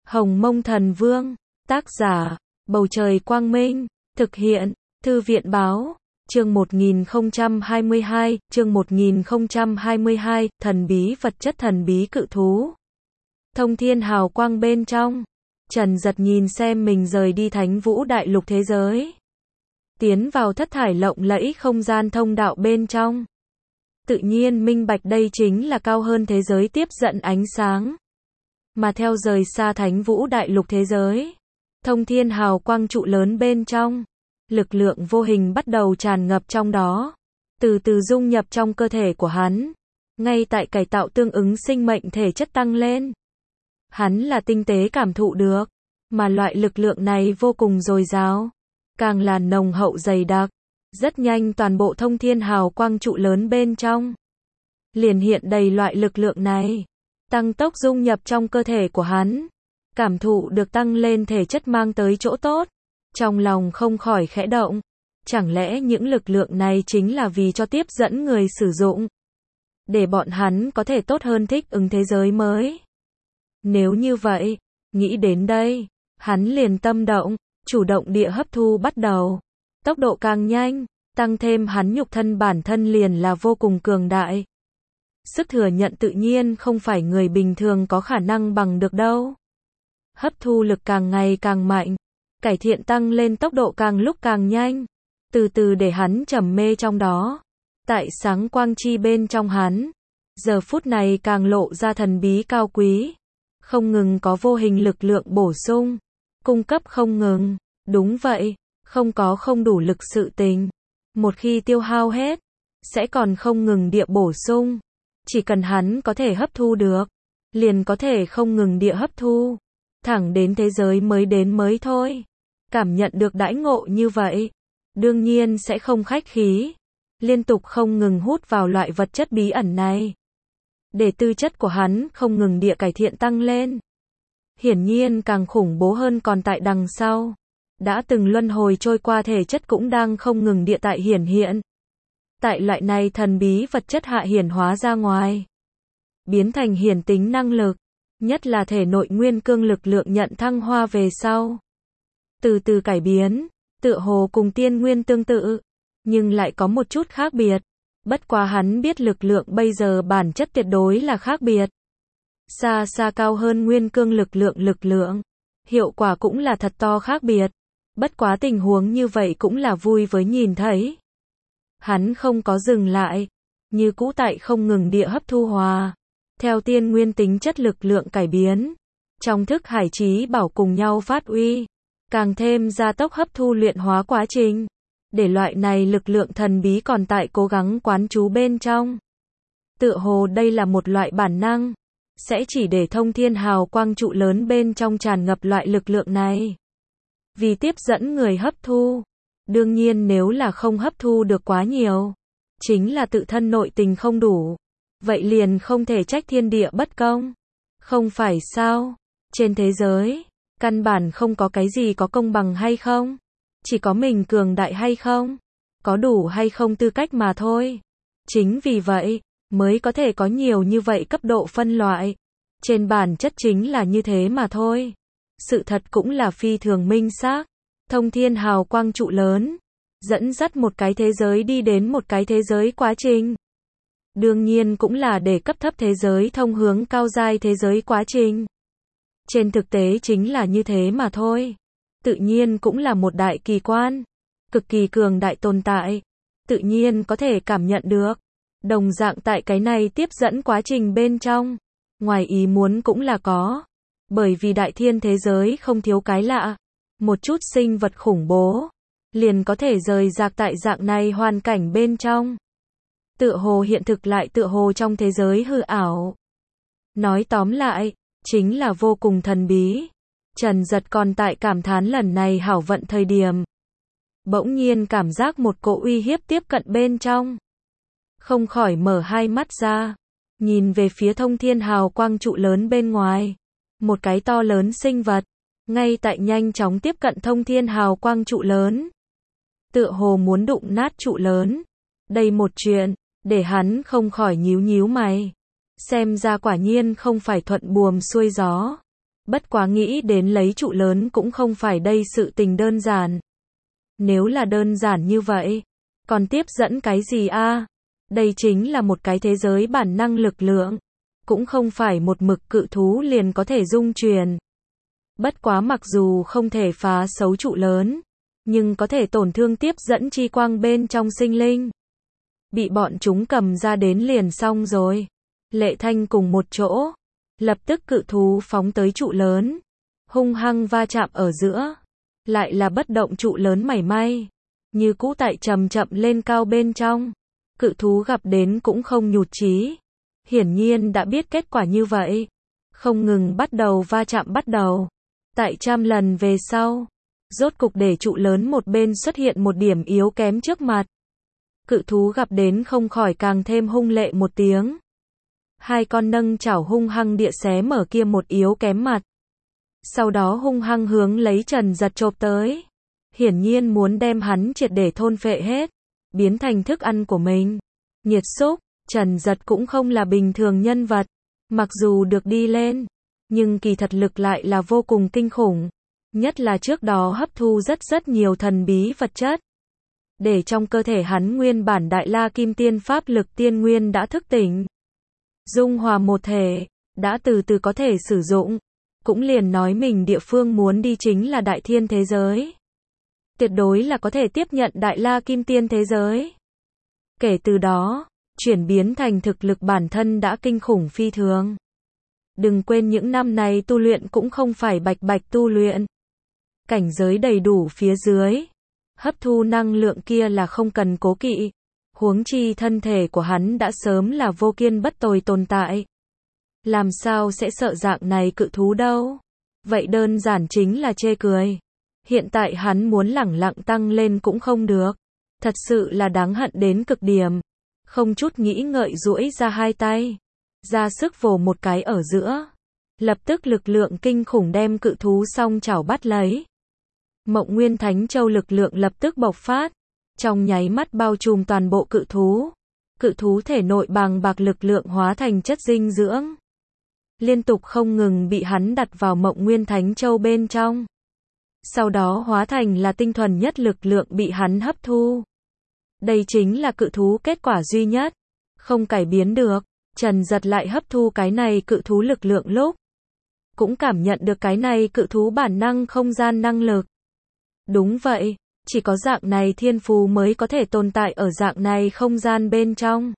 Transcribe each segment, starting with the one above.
Hồng Mông Thần Vương, tác giả, Bầu Trời Quang Minh, thực hiện, Thư viện Báo, chương 1022, thần bí vật chất thần bí cự thú. Thông thiên hào quang bên trong, Trần Giật nhìn xem mình rời đi Thánh Vũ Đại Lục thế giới. Tiến vào thất thải lộng lẫy không gian thông đạo bên trong. Tự nhiên minh bạch đây chính là cao hơn thế giới tiếp dẫn ánh sáng. Mà theo rời xa Thánh Vũ Đại Lục thế giới, thông thiên hào quang trụ lớn bên trong, lực lượng vô hình bắt đầu tràn ngập trong đó, từ từ dung nhập trong cơ thể của hắn, ngay tại cải tạo tương ứng sinh mệnh thể chất tăng lên. Hắn là tinh tế cảm thụ được, mà loại lực lượng này vô cùng dồi dào, càng là nồng hậu dày đặc. Rất nhanh toàn bộ thông thiên hào quang trụ lớn bên trong liền hiện đầy loại lực lượng này, tăng tốc dung nhập trong cơ thể của hắn, cảm thụ được tăng lên thể chất mang tới chỗ tốt. Trong lòng không khỏi khẽ động, chẳng lẽ những lực lượng này chính là vì cho tiếp dẫn người sử dụng, để bọn hắn có thể tốt hơn thích ứng thế giới mới. Nếu như vậy, nghĩ đến đây, hắn liền tâm động, chủ động địa hấp thu bắt đầu. Tốc độ càng nhanh, tăng thêm hắn nhục thân bản thân liền là vô cùng cường đại. Sức thừa nhận tự nhiên không phải người bình thường có khả năng bằng được đâu. Hấp thu lực càng ngày càng mạnh, cải thiện tăng lên tốc độ càng lúc càng nhanh, từ từ để hắn trầm mê trong đó. Tại sáng quang chi bên trong hắn, giờ phút này càng lộ ra thần bí cao quý, không ngừng có vô hình lực lượng bổ sung, cung cấp không ngừng. Đúng vậy, không có không đủ lực sự tình, một khi tiêu hao hết, sẽ còn không ngừng địa bổ sung. Chỉ cần hắn có thể hấp thu được, liền có thể không ngừng địa hấp thu, thẳng đến thế giới mới đến mới thôi. Cảm nhận được đãi ngộ như vậy, đương nhiên sẽ không khách khí, liên tục không ngừng hút vào loại vật chất bí ẩn này, để tư chất của hắn không ngừng địa cải thiện tăng lên. Hiển nhiên càng khủng bố hơn còn tại đằng sau. Đã từng luân hồi trôi qua thể chất cũng đang không ngừng địa tại hiển hiện. Tại loại này thần bí vật chất hạ hiển hóa ra ngoài, biến thành hiển tính năng lực, nhất là thể nội nguyên cương lực lượng nhận thăng hoa về sau. Từ từ cải biến, tựa hồ cùng tiên nguyên tương tự, nhưng lại có một chút khác biệt. Bất quá hắn biết lực lượng bây giờ bản chất tuyệt đối là khác biệt. Xa xa cao hơn nguyên cương lực lượng. Hiệu quả cũng là thật to khác biệt. Bất quá tình huống như vậy cũng là vui với nhìn thấy. Hắn không có dừng lại, như cũ tại không ngừng địa hấp thu hòa. Theo tiên nguyên tính chất lực lượng cải biến, trong thức hải trí bảo cùng nhau phát uy, càng thêm gia tốc hấp thu luyện hóa quá trình, để loại này lực lượng thần bí còn tại cố gắng quán trú bên trong. Tựa hồ đây là một loại bản năng, sẽ chỉ để thông thiên hào quang trụ lớn bên trong tràn ngập loại lực lượng này. Vì tiếp dẫn người hấp thu, đương nhiên nếu là không hấp thu được quá nhiều, chính là tự thân nội tình không đủ, vậy liền không thể trách thiên địa bất công. Không phải sao? Trên thế giới, căn bản không có cái gì có công bằng hay không, chỉ có mình cường đại hay không, có đủ hay không tư cách mà thôi. Chính vì vậy, mới có thể có nhiều như vậy cấp độ phân loại. Trên bản chất chính là như thế mà thôi. Sự thật cũng là phi thường minh xác. Thông thiên hào quang trụ lớn, dẫn dắt một cái thế giới đi đến một cái thế giới quá trình. Đương nhiên cũng là để cấp thấp thế giới thông hướng cao giai thế giới quá trình. Trên thực tế chính là như thế mà thôi. Tự nhiên cũng là một đại kỳ quan, cực kỳ cường đại tồn tại. Tự nhiên có thể cảm nhận được. Đồng dạng tại cái này tiếp dẫn quá trình bên trong, ngoài ý muốn cũng là có. Bởi vì đại thiên thế giới không thiếu cái lạ, một chút sinh vật khủng bố, liền có thể rời rạc tại dạng này hoàn cảnh bên trong. Tựa hồ hiện thực lại tựa hồ trong thế giới hư ảo. Nói tóm lại, chính là vô cùng thần bí. Trần Giật còn tại cảm thán lần này hảo vận thời điểm. Bỗng nhiên cảm giác một cỗ uy hiếp tiếp cận bên trong. Không khỏi mở hai mắt ra, nhìn về phía thông thiên hào quang trụ lớn bên ngoài. Một cái to lớn sinh vật, ngay tại nhanh chóng tiếp cận thông thiên hào quang trụ lớn. Tựa hồ muốn đụng nát trụ lớn. Đây một chuyện, để hắn không khỏi nhíu nhíu mày. Xem ra quả nhiên không phải thuận buồm xuôi gió. Bất quá nghĩ đến lấy trụ lớn cũng không phải đây sự tình đơn giản. Nếu là đơn giản như vậy, còn tiếp dẫn cái gì a? Đây chính là một cái thế giới bản năng lực lượng, cũng không phải một mực cự thú liền có thể dung truyền. Bất quá mặc dù không thể phá xấu trụ lớn, nhưng có thể tổn thương tiếp dẫn chi quang bên trong sinh linh. Bị bọn chúng cầm ra đến liền xong rồi. Lệ Thanh cùng một chỗ, lập tức cự thú phóng tới trụ lớn, hung hăng va chạm ở giữa, lại là bất động trụ lớn mảy may, như cũ tại chậm chậm lên cao bên trong. Cự thú gặp đến cũng không nhụt chí, hiển nhiên đã biết kết quả như vậy, không ngừng bắt đầu va chạm bắt đầu. Tại trăm lần về sau, rốt cục để trụ lớn một bên xuất hiện một điểm yếu kém trước mặt. Cự thú gặp đến không khỏi càng thêm hung lệ một tiếng. Hai con nâng chảo hung hăng địa xé mở kia một yếu kém mặt. Sau đó hung hăng hướng lấy Trần Giật chộp tới. Hiển nhiên muốn đem hắn triệt để thôn phệ hết, biến thành thức ăn của mình. Nhiệt xúc, Trần Giật cũng không là bình thường nhân vật. Mặc dù được đi lên, nhưng kỳ thật lực lại là vô cùng kinh khủng. Nhất là trước đó hấp thu rất nhiều thần bí vật chất. Để trong cơ thể hắn nguyên bản Đại La Kim Tiên pháp lực tiên nguyên đã thức tỉnh. Dung hòa một thể, đã từ từ có thể sử dụng. Cũng liền nói mình địa phương muốn đi chính là Đại Thiên thế giới. Tuyệt đối là có thể tiếp nhận Đại La Kim Tiên thế giới. Kể từ đó, chuyển biến thành thực lực bản thân đã kinh khủng phi thường. Đừng quên những năm này tu luyện cũng không phải bạch bạch tu luyện. Cảnh giới đầy đủ phía dưới, hấp thu năng lượng kia là không cần cố kỵ. Huống chi thân thể của hắn đã sớm là vô kiên bất tồi tồn tại. Làm sao sẽ sợ dạng này cự thú đâu? Vậy đơn giản chính là chê cười. Hiện tại hắn muốn lẳng lặng tăng lên cũng không được. Thật sự là đáng hận đến cực điểm. Không chút nghĩ ngợi duỗi ra hai tay, ra sức vồ một cái ở giữa. Lập tức lực lượng kinh khủng đem cự thú song chảo bắt lấy. Mộng Nguyên Thánh Châu lực lượng lập tức bộc phát, trong nháy mắt bao trùm toàn bộ cự thú. Cự thú thể nội bàng bạc lực lượng hóa thành chất dinh dưỡng, liên tục không ngừng bị hắn đặt vào Mộng Nguyên Thánh Châu bên trong. Sau đó hóa thành là tinh thuần nhất lực lượng bị hắn hấp thu. Đây chính là cự thú kết quả duy nhất, không cải biến được. Trần Giật lại hấp thu cái này cự thú lực lượng lúc, cũng cảm nhận được cái này cự thú bản năng không gian năng lực. Đúng vậy, chỉ có dạng này thiên phú mới có thể tồn tại ở dạng này không gian bên trong.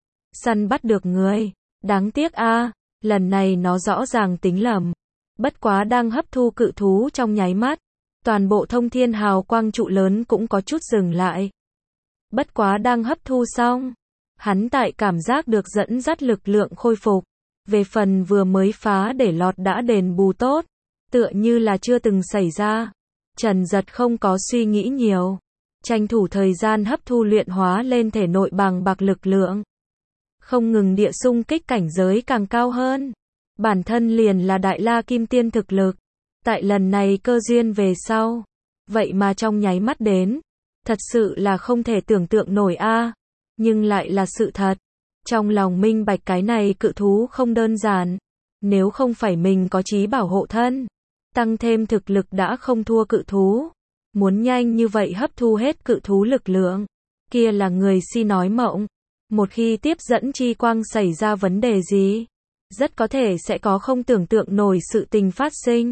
Săn bắt được người, đáng tiếc a, lần này nó rõ ràng tính lầm. Bất quá đang hấp thu cự thú trong nháy mắt, toàn bộ thông thiên hào quang trụ lớn cũng có chút dừng lại. Bất quá đang hấp thu xong, hắn tại cảm giác được dẫn dắt lực lượng khôi phục. Về phần vừa mới phá để lọt đã đền bù tốt, tựa như là chưa từng xảy ra. Trần Giật không có suy nghĩ nhiều, tranh thủ thời gian hấp thu luyện hóa lên thể nội bàng bạc lực lượng. Không ngừng địa xung kích cảnh giới càng cao hơn. Bản thân liền là Đại La Kim Tiên thực lực. Tại lần này cơ duyên về sau, vậy mà trong nháy mắt đến. Thật sự là không thể tưởng tượng nổi a, nhưng lại là sự thật. Trong lòng minh bạch cái này cự thú không đơn giản. Nếu không phải mình có chí bảo hộ thân, tăng thêm thực lực đã không thua cự thú. Muốn nhanh như vậy hấp thu hết cự thú lực lượng, kia là người si nói mộng. Một khi tiếp dẫn chi quang xảy ra vấn đề gì, rất có thể sẽ có không tưởng tượng nổi sự tình phát sinh.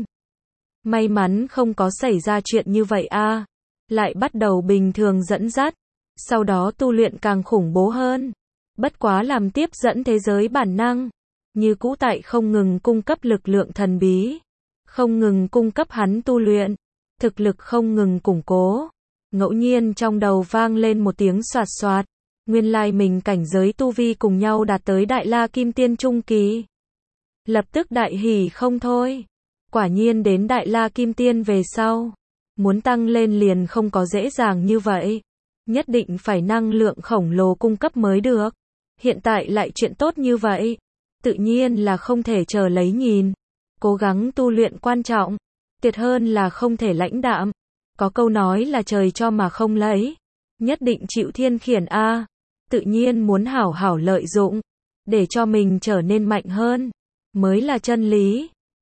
May mắn không có xảy ra chuyện như vậy a. Lại bắt đầu bình thường dẫn dắt, sau đó tu luyện càng khủng bố hơn. Bất quá làm tiếp dẫn thế giới bản năng, như cũ tại không ngừng cung cấp lực lượng thần bí, không ngừng cung cấp hắn tu luyện, thực lực không ngừng củng cố. Ngẫu nhiên trong đầu vang lên một tiếng xoạt xoạt, nguyên lai mình cảnh giới tu vi cùng nhau đạt tới Đại La Kim Tiên trung kỳ. Lập tức đại hỉ không thôi. Quả nhiên đến Đại La Kim Tiên về sau, muốn tăng lên liền không có dễ dàng như vậy. Nhất định phải năng lượng khổng lồ cung cấp mới được. Hiện tại lại chuyện tốt như vậy, tự nhiên là không thể chờ lấy nhìn. Cố gắng tu luyện quan trọng, tuyệt hơn là không thể lãnh đạm. Có câu nói là trời cho mà không lấy, nhất định chịu thiên khiển a. Tự nhiên muốn hảo hảo lợi dụng, để cho mình trở nên mạnh hơn, mới là chân lý.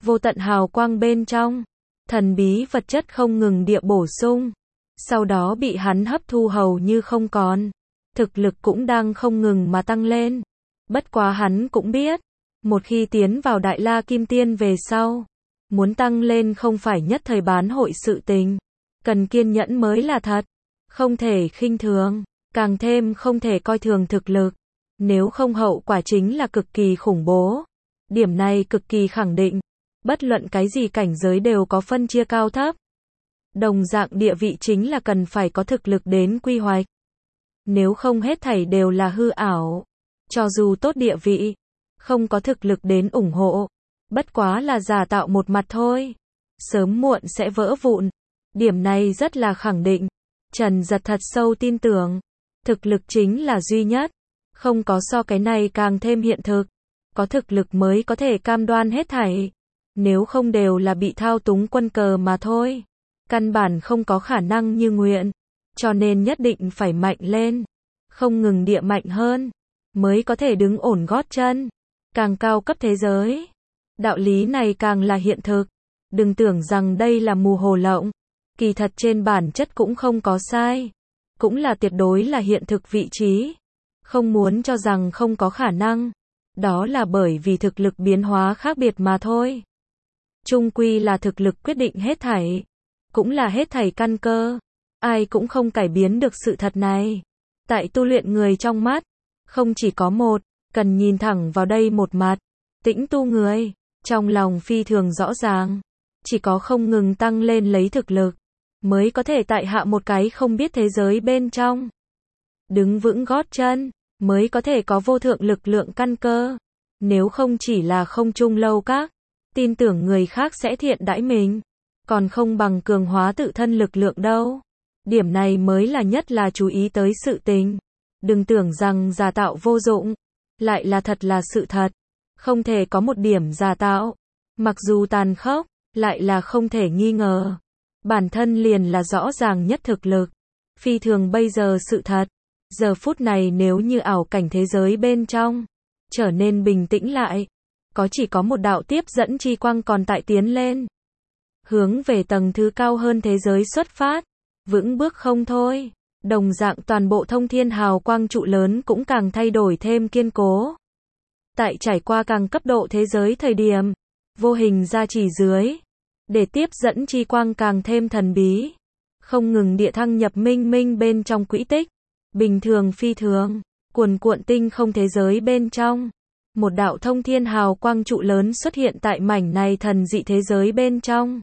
vô tận hào quang bên trong, thần bí vật chất không ngừng địa bổ sung, sau đó bị hắn hấp thu hầu như không còn. Thực lực cũng đang không ngừng mà tăng lên. Bất quá hắn cũng biết, một khi tiến vào Đại La Kim Tiên về sau, muốn tăng lên không phải nhất thời bán hội sự tình, cần kiên nhẫn mới là thật, không thể khinh thường, càng thêm không thể coi thường thực lực, nếu không hậu quả chính là cực kỳ khủng bố. Điểm này cực kỳ khẳng định, bất luận cái gì cảnh giới đều có phân chia cao thấp. Đồng dạng địa vị chính là cần phải có thực lực đến quy hoạch. Nếu không hết thảy đều là hư ảo. Cho dù tốt địa vị, không có thực lực đến ủng hộ, bất quá là giả tạo một mặt thôi. Sớm muộn sẽ vỡ vụn. Điểm này rất là khẳng định. Trần Giật thật sâu tin tưởng, thực lực chính là duy nhất. Không có so cái này càng thêm hiện thực. Có thực lực mới có thể cam đoan hết thảy. Nếu không đều là bị thao túng quân cờ mà thôi. Căn bản không có khả năng như nguyện. Cho nên nhất định phải mạnh lên. Không ngừng địa mạnh hơn. Mới có thể đứng ổn gót chân. Càng cao cấp thế giới. Đạo lý này càng là hiện thực. Đừng tưởng rằng đây là mù hồ lộng. Kỳ thật trên bản chất cũng không có sai. Cũng là tuyệt đối là hiện thực vị trí. Không muốn cho rằng không có khả năng. Đó là bởi vì thực lực biến hóa khác biệt mà thôi. Chung quy là thực lực quyết định hết thảy. Cũng là hết thảy căn cơ. Ai cũng không cải biến được sự thật này. Tại tu luyện người trong mắt, không chỉ có một, cần nhìn thẳng vào đây một mặt. Tĩnh tu người, trong lòng phi thường rõ ràng. Chỉ có không ngừng tăng lên lấy thực lực, mới có thể tại hạ một cái không biết thế giới bên trong. Đứng vững gót chân, mới có thể có vô thượng lực lượng căn cơ. Nếu không chỉ là không trung lâu các, tin tưởng người khác sẽ thiện đãi mình. Còn không bằng cường hóa tự thân lực lượng đâu. Điểm này mới là nhất là chú ý tới sự tình. Đừng tưởng rằng giả tạo vô dụng. Lại là thật là sự thật. Không thể có một điểm giả tạo. Mặc dù tàn khốc, lại là không thể nghi ngờ. Bản thân liền là rõ ràng nhất thực lực. Phi thường bây giờ sự thật. Giờ phút này nếu như ảo cảnh thế giới bên trong trở nên bình tĩnh lại. Chỉ có một đạo tiếp dẫn chi quang còn tại tiến lên. Hướng về tầng thứ cao hơn thế giới xuất phát. Vững bước không thôi. Đồng dạng toàn bộ thông thiên hào quang trụ lớn cũng càng thay đổi thêm kiên cố. Tại trải qua càng cấp độ thế giới thời điểm, vô hình gia trì dưới, để tiếp dẫn chi quang càng thêm thần bí. Không ngừng địa thăng nhập minh minh bên trong quỹ tích. Bình thường phi thường, cuồn cuộn tinh không thế giới bên trong. Một đạo thông thiên hào quang trụ lớn xuất hiện tại mảnh này thần dị thế giới bên trong.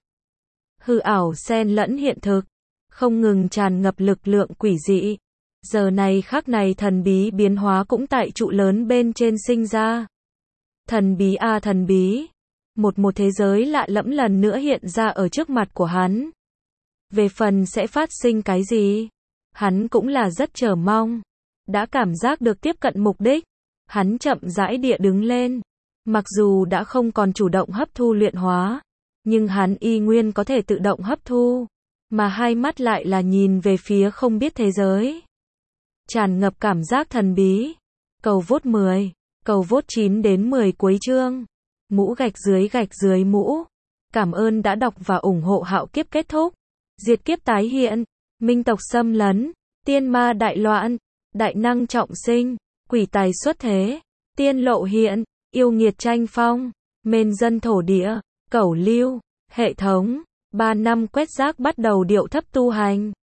Hư ảo xen lẫn hiện thực, không ngừng tràn ngập lực lượng quỷ dị. Giờ này khắc này thần bí biến hóa cũng tại trụ lớn bên trên sinh ra. Thần bí a thần bí. Một thế giới lạ lẫm lần nữa hiện ra ở trước mặt của hắn. Về phần sẽ phát sinh cái gì, hắn cũng là rất chờ mong. Đã cảm giác được tiếp cận mục đích, hắn chậm rãi địa đứng lên. Mặc dù đã không còn chủ động hấp thu luyện hóa, nhưng hắn y nguyên có thể tự động hấp thu, mà hai mắt lại là nhìn về phía không biết thế giới. Tràn ngập cảm giác thần bí. Cầu vote 10, cầu vote 9 đến 10 cuối chương. Mũ gạch dưới mũ. Cảm ơn đã đọc và ủng hộ Hạo Kiếp kết thúc. Diệt kiếp tái hiện, minh tộc xâm lấn, tiên ma đại loạn, đại năng trọng sinh, quỷ tài xuất thế, tiên lộ hiện, yêu nghiệt tranh phong, mên dân thổ địa, cẩu lưu, hệ thống, 3 năm quét rác bắt đầu điệu thấp tu hành.